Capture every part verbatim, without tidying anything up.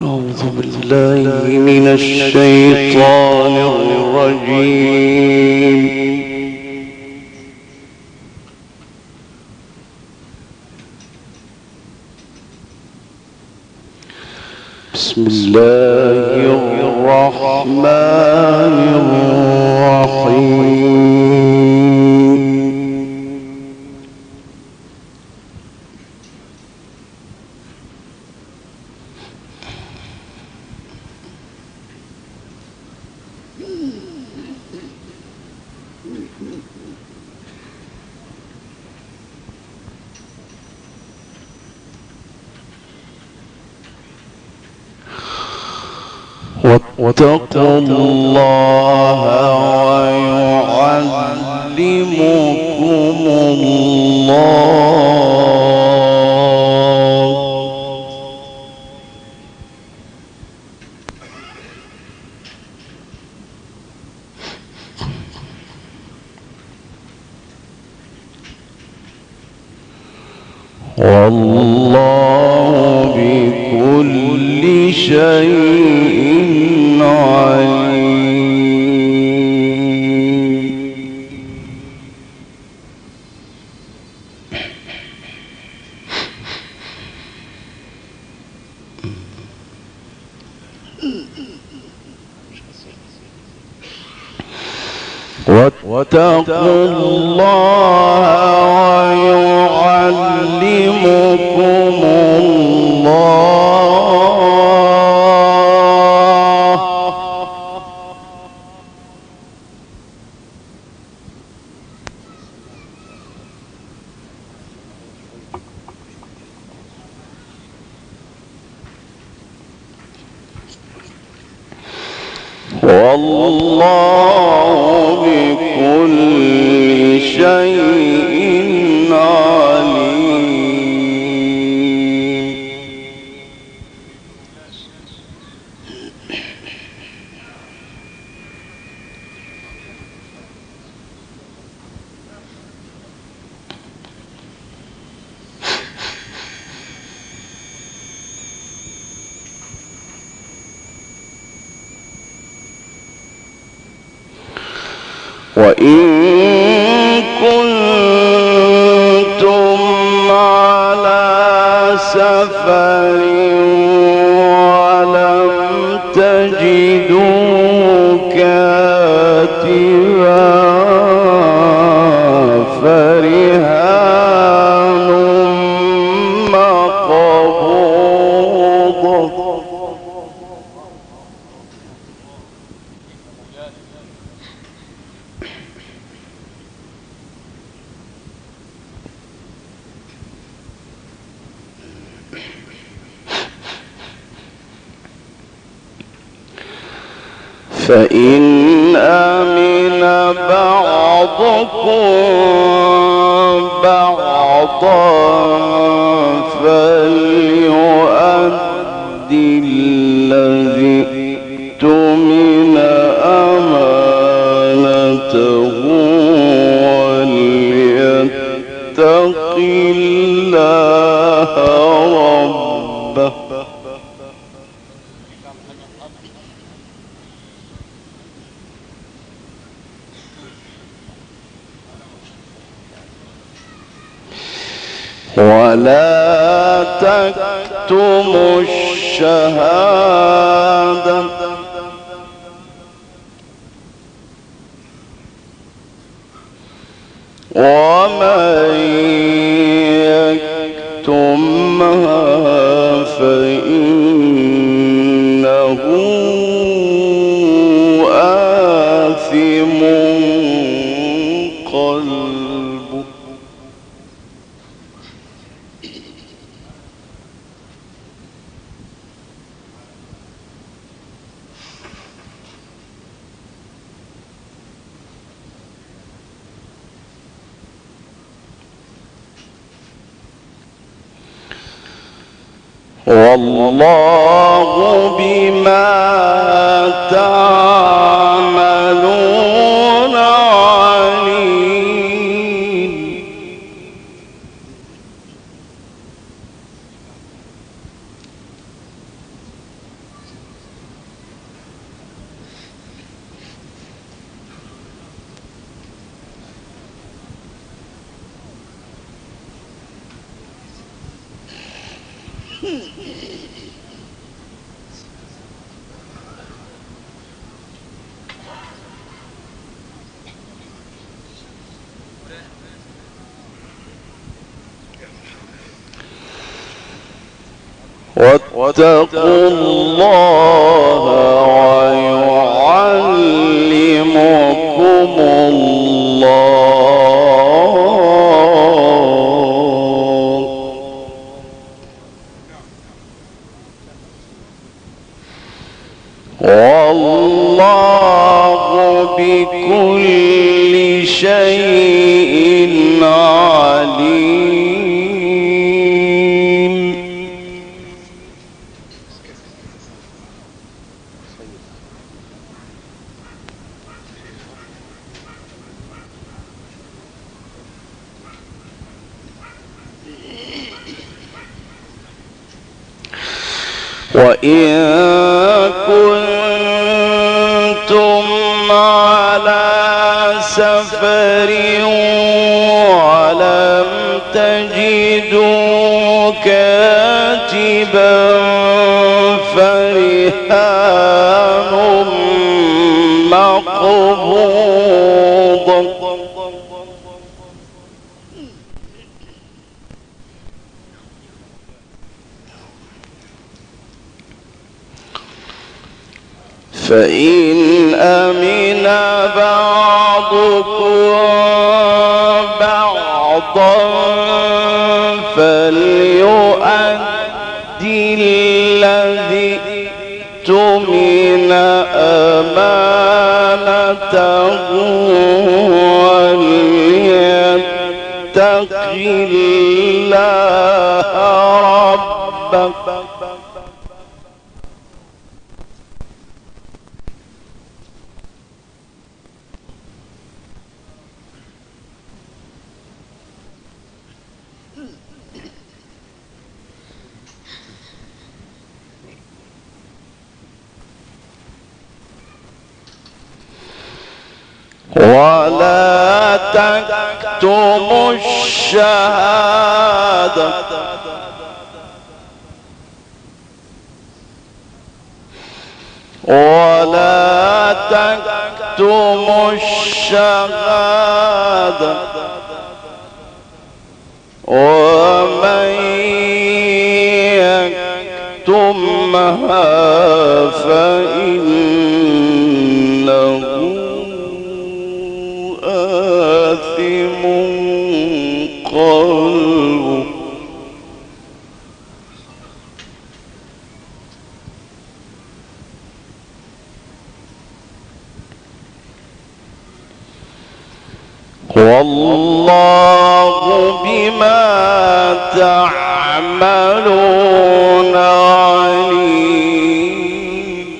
أعوذ بالله من الشيطان الرجيم. بسم الله الرحمن الرحيم. واتقوا الله ويعلمكم الله. والله بكل شيء عليم. واتقوا الله ويعلمكم الله. والله بكل شيء عليم. وإن كنتم على سفر ولم تجدوا كاتبا فرهان مقبوضة. فإن أمن بعضكم بعضا فليؤدي الذي اؤتمن أمانته وليتق الله ربه. ولا تكتموا الشهادة ومن يكتمها فإنه آثم قلبه. والله بما تعملون عليم. واتقوا الله ويعلمكم الله والله بكل شيء عليم. وإن كنتم على سفر ولم تجدوا كاتبا فرهان مقبوض فإن أمن بعضكم بعضا فليؤدي الذي اؤتمن أمانته وليتق الله ربه ولا تكتموا الشهادة ولا تكتموا الشهادة ومن يكتمها فإنه آثم قلبه والله بما تعملون عليم.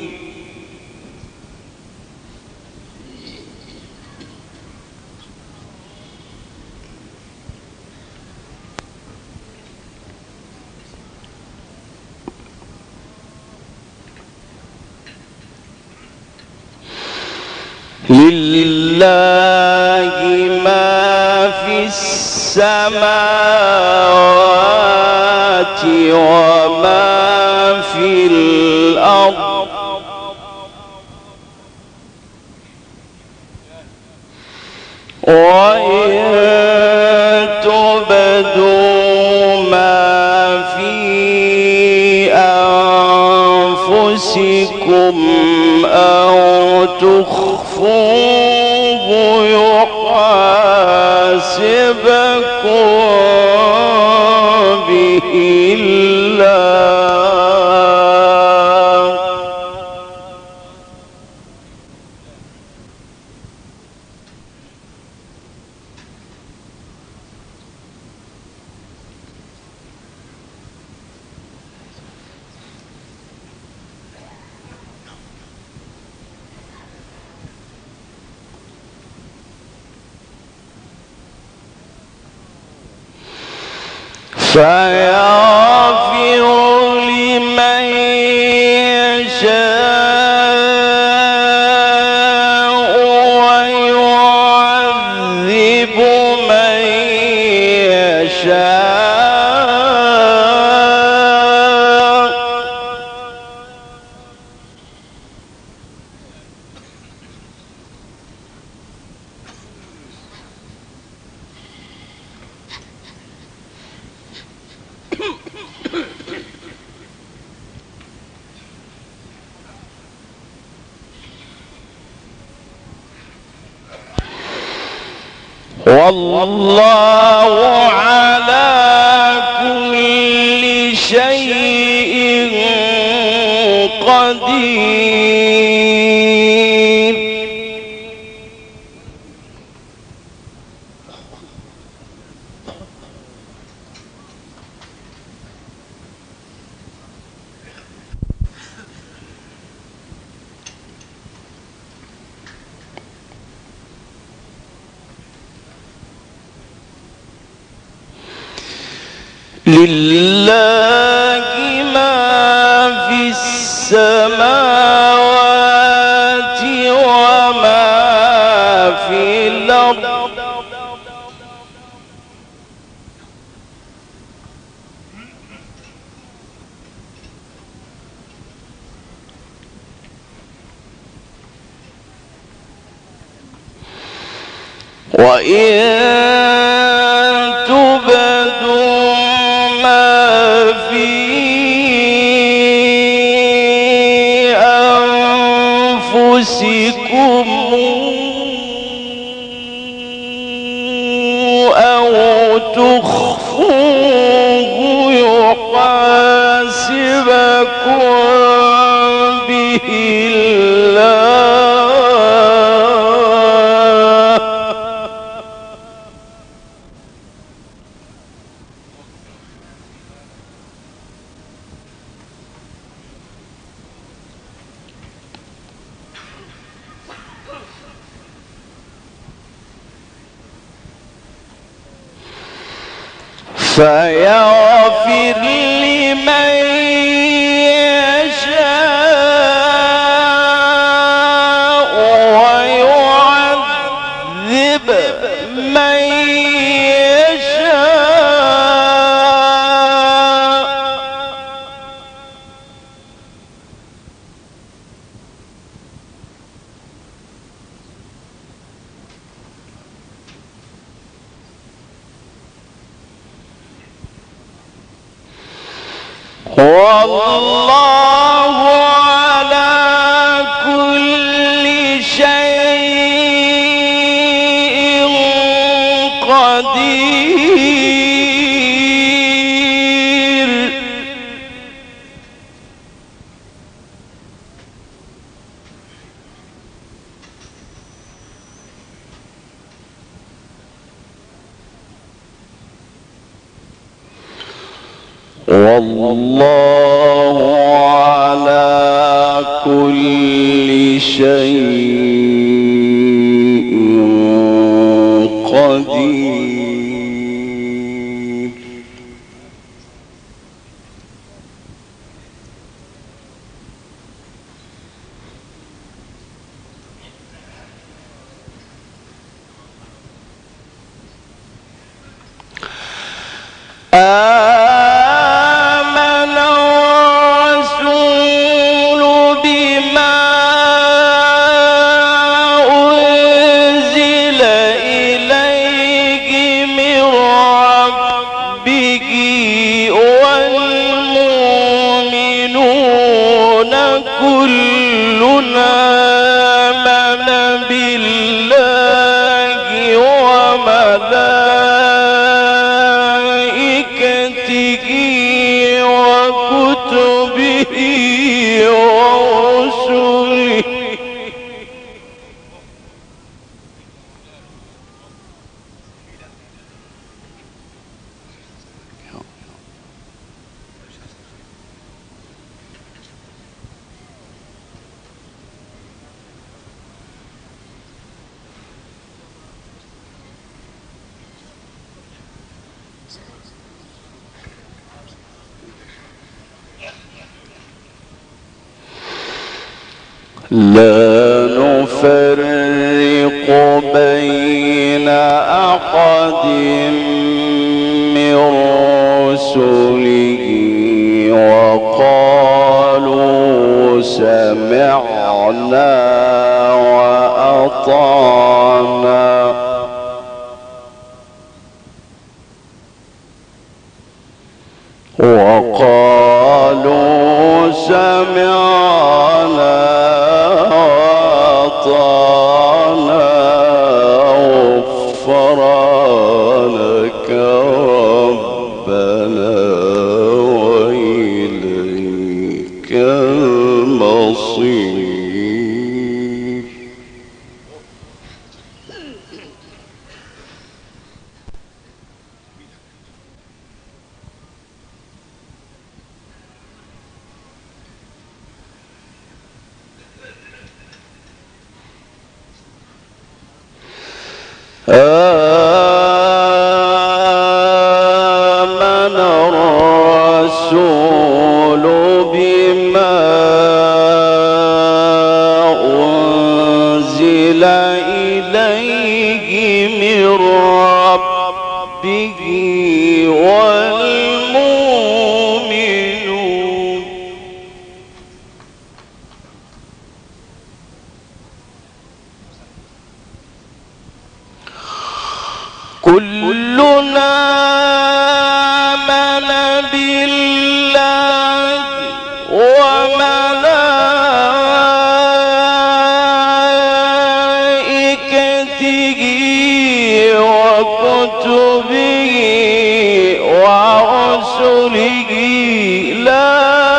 لله ما في السماوات وما في الأرض وإن تبدوا ما في أنفسكم أو تخفوه يحاسبكم به الله فيغفر لمن يشاء ويعذب من يشاء والله على كل شيء قدير. لله ما في السماوات وما في الأرض وإن تبدوا ما في أنفسكم أو تخفوه يحاسبكم به الله فيغفر لمن يشاء ويعذب من يشاء. والله على كل شيء قدير. والله على كل شيء قدير. آمن الرسول بما أنزل إليه من ربه والمؤمنون كلنا آمن بالله وملائكته وكتبه ورسله لا نفرق بين أحد من رسله وقالوا سمعنا وأطعنا وقالوا سمعنا وأطعنا غفرانك بصير. آمن الرسول بما أنزل إليه من ربه والمؤمنون كلنا آمن بالله وملائكته وكتبه ورسله لا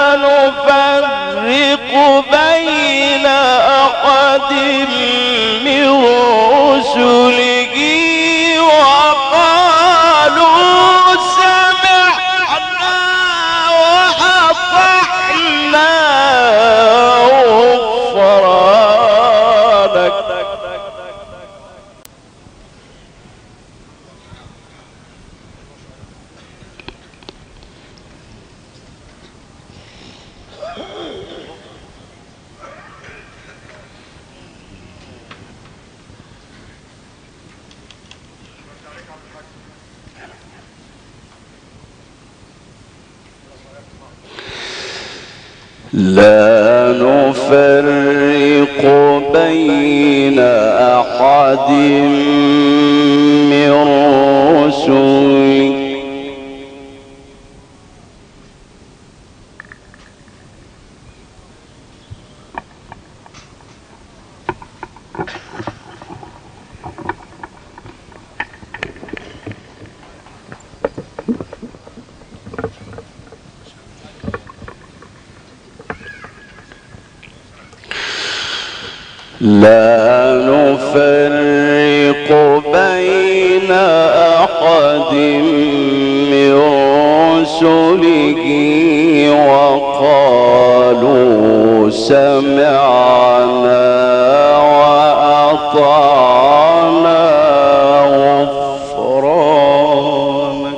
نفرق بين أحد من رسله لا نفرق بين أحد من رسله لا نفرق بين أحد من رسله وقالوا سمعنا وأطعنا غفرانك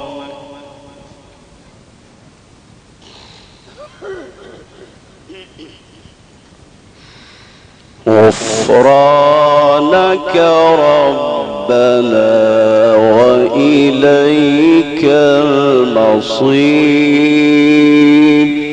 غفرانك ربنا وإليك المصير.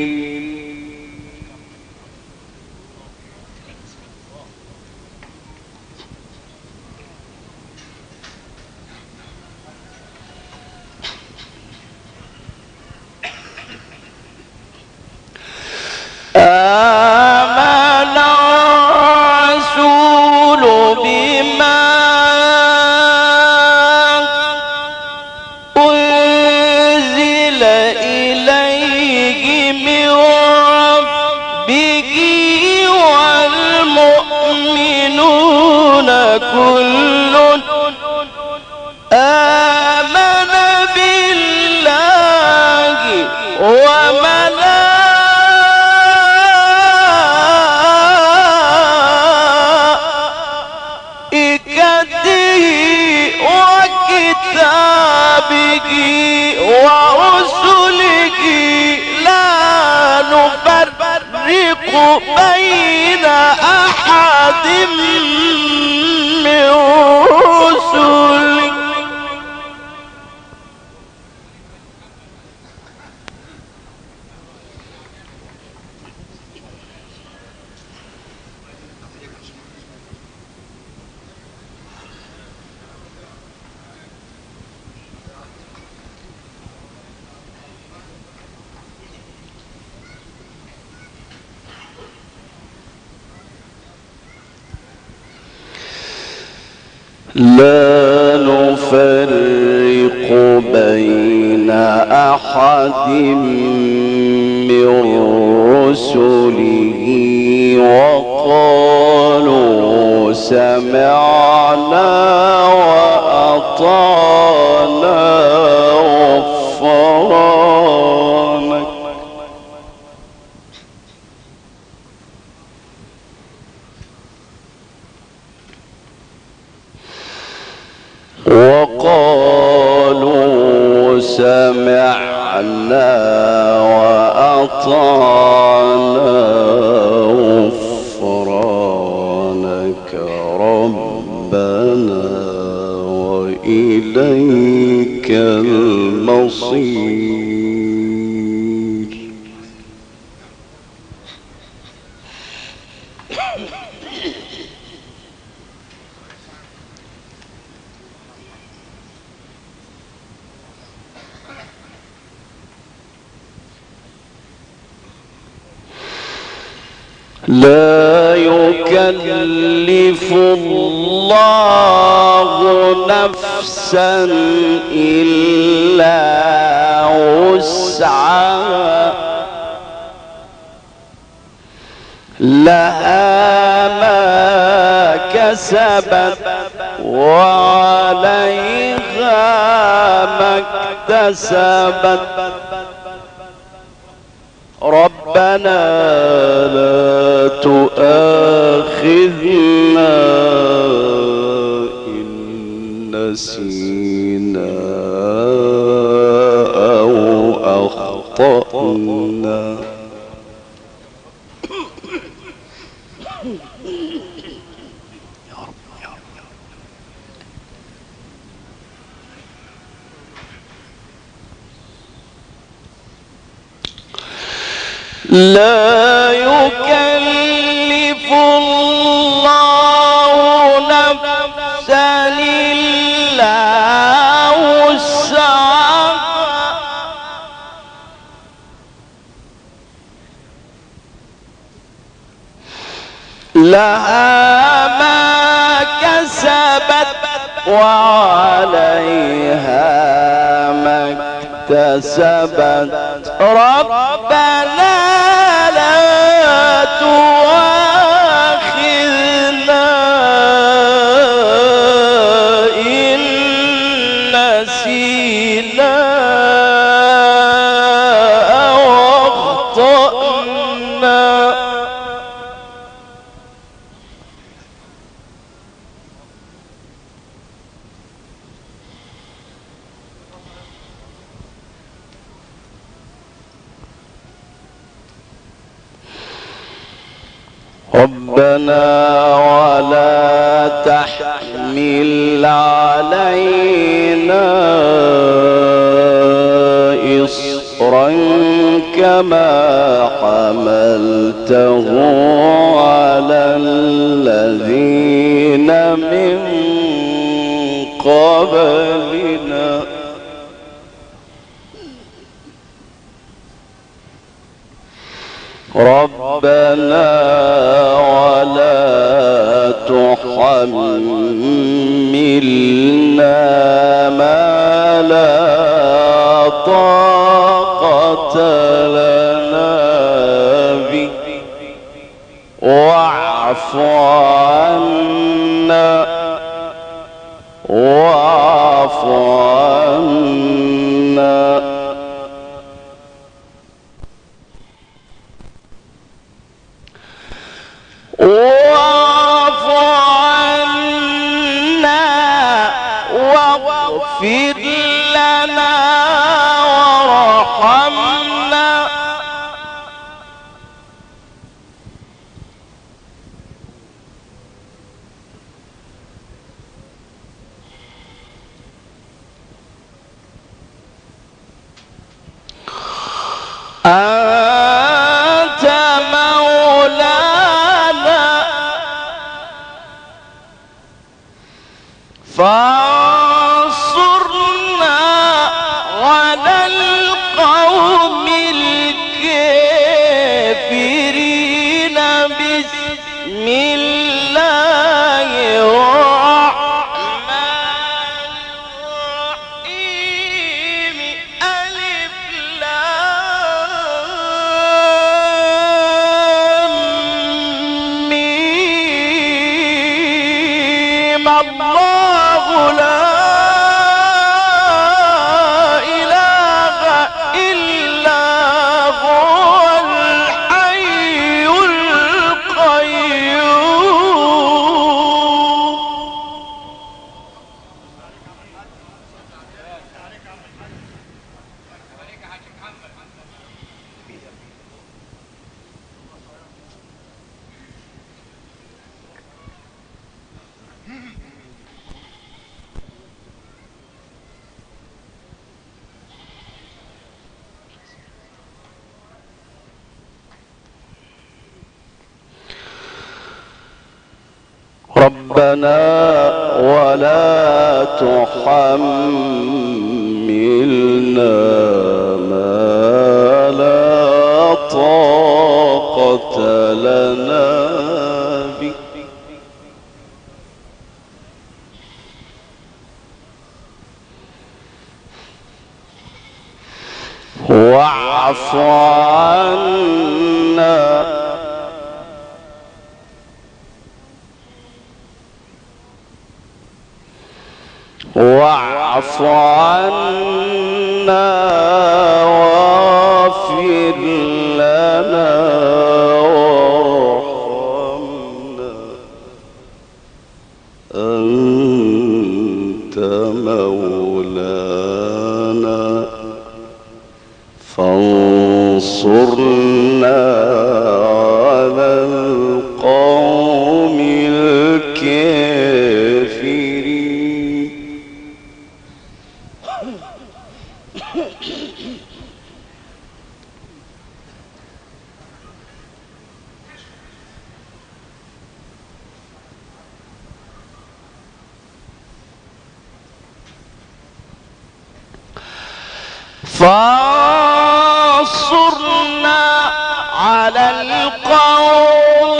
آمن الرسول بما أنزل إليه من ربه والمؤمنون كل آمن بالله وملائكته وكتابه ورسله لا نفرق بين أحد من رسله لا نفرق بين أحد من رسله سمعنا وأطعنا غفرانك ربنا وإليك المصير. لا يكلف الله نفسا إلا وسعها لها ما كسبت وعليها ما اكتسبت ربنا لا تؤاخذنا إن نسينا أو أخطأنا. لا يكلف الله نفسا إلا وسعها لها ما كسبت وعليها ما اكتسبت ربنا لا تؤاخذنا إن نسينا أو أخطأنا. ربنا ولا تحمل علينا إصرا كما حملته على الذين من قبلنا ربنا ولا تحملنا ما لا طاقة لنا به واعف عنا واعف عنا واعف عنا واغفر لنا وارحمنا أنت مولانا فانصرنا على القوم الكافرين بسم الله الرحمن الرحيم ألف لام ميم الله لا إله إلا هو الحي القيوم ربنا ولا تحملنا ما لا طاقة لنا به واعف عنا واعف عنا واغفر لنا وارحمنا أنت مولانا فانصرنا على القوم الكافرين. فانصرنا على القوم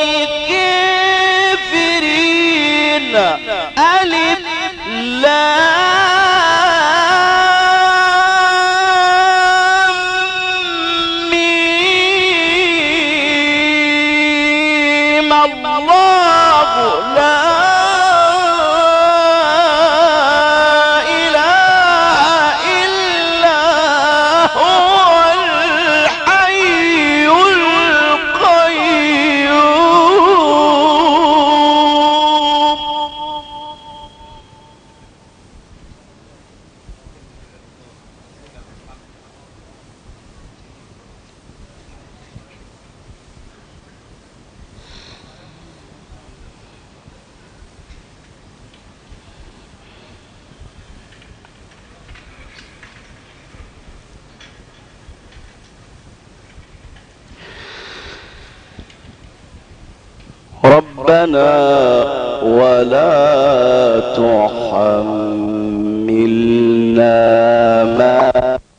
الكافرين. ألف لام ميم الله لا ربنا ولا تحملنا ما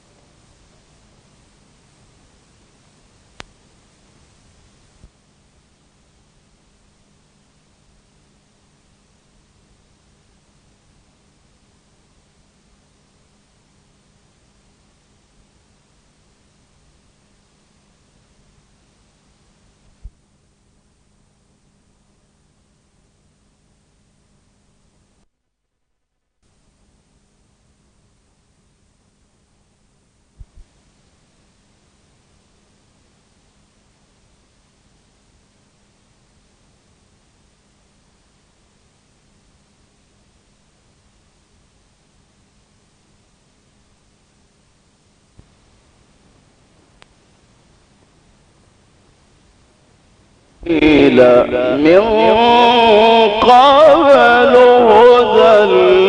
من قبل هدى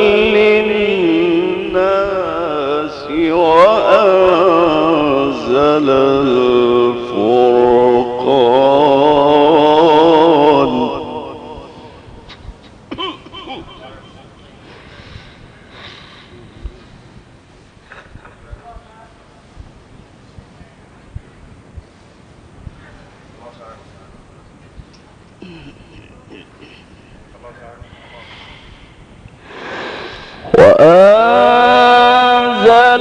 للناس وأنزل الفرقان. وأنزل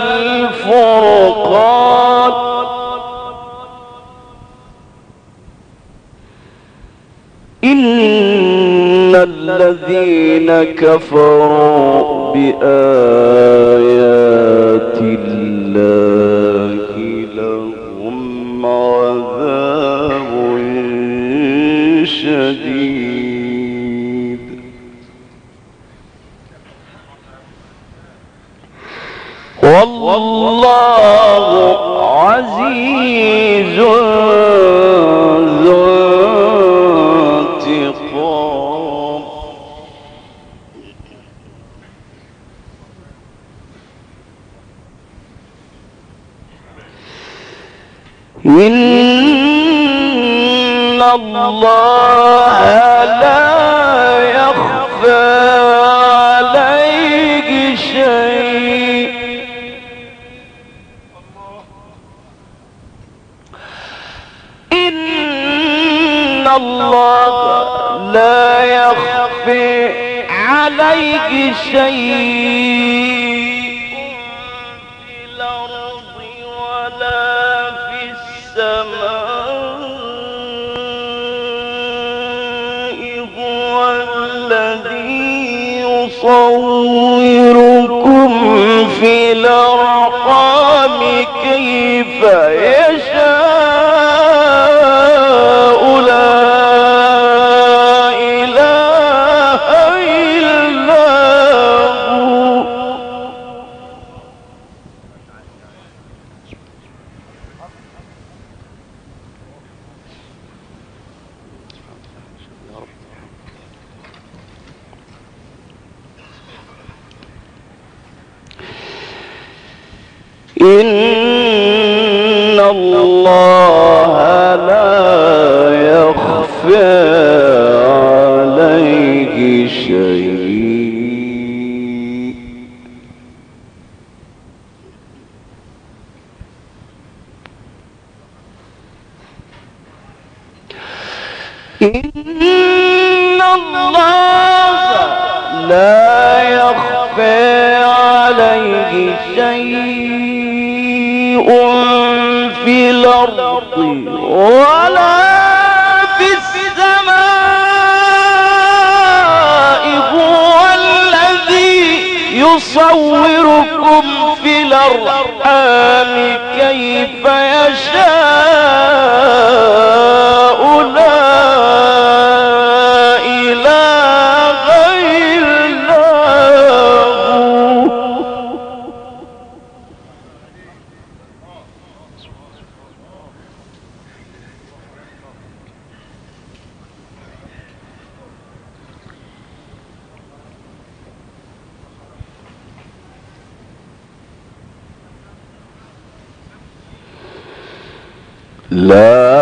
الفرقان إن الذين كفروا بآيات الله لهم عذاب شديد والله عزيز ذو انتقام. إن الله لا عليه شيء إن الله لا يخفي عليه شيء في الأرض ولا في السماء هو الذي يصوركم في الأرحام كيف يشاء لا إله إلا هو إن الله لا يخفى عليه شيء إن الله لا يخفى عليه شيء في الأرض ولا في السماء هو الذي يصوركم في الأرحام كيف يشاء لا إله إلا هو لا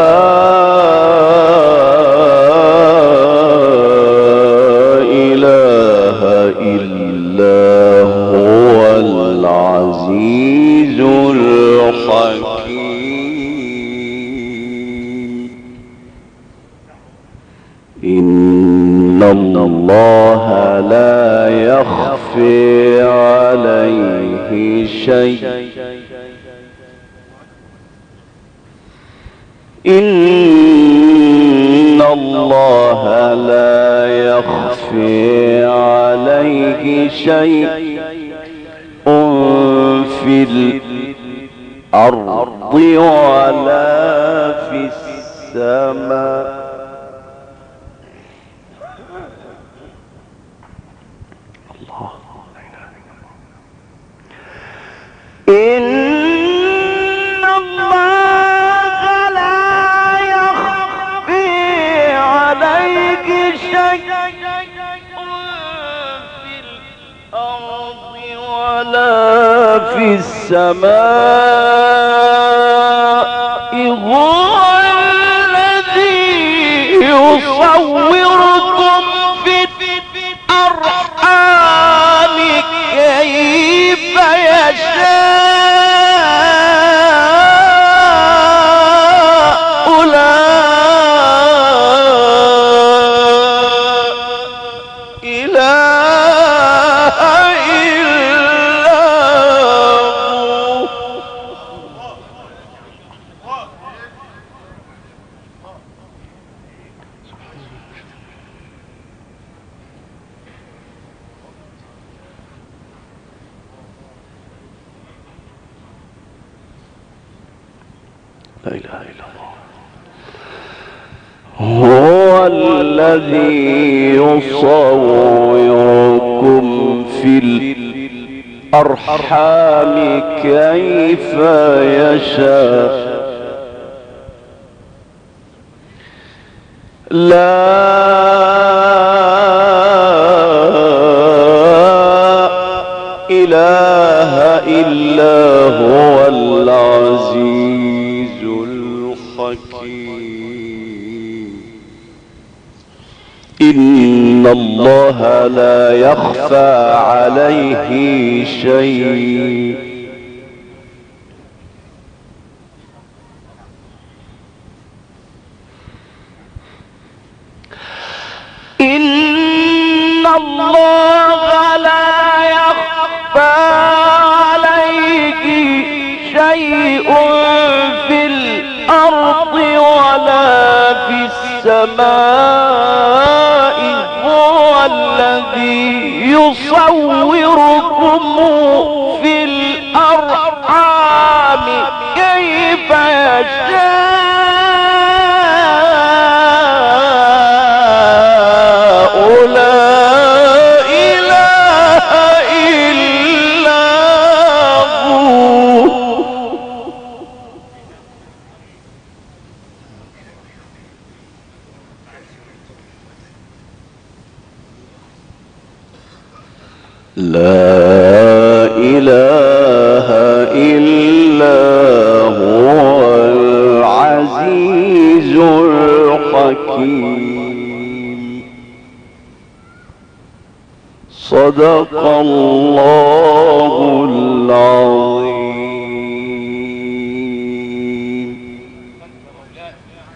إله إلا هو العزيز الحكيم إن الله لا يخفي عليه شيء إن الله لا يخفي عليه شيء في الأرض ولا في السماء الله إن الله لا يخفي عليه شيء في الأرض ولا في السماء هو الذي يصوركم في الأرحام كيف يشاء لا إله إلا هو لا إله إلا الله هو الذي يصوركم في الأرحام كيف يشاء لا إله إلا هو العزيز الحكيم إن إن الله لا يخفى عليه شيء. إن الله لا يخفى عليه شيء في الأرض ولا في السماء، هو الذي يصوركم في الأرحام كيف يشاء، لا إله إلا هو. لا إله إلا هو العزيز الحكيم. صدق الله العظيم.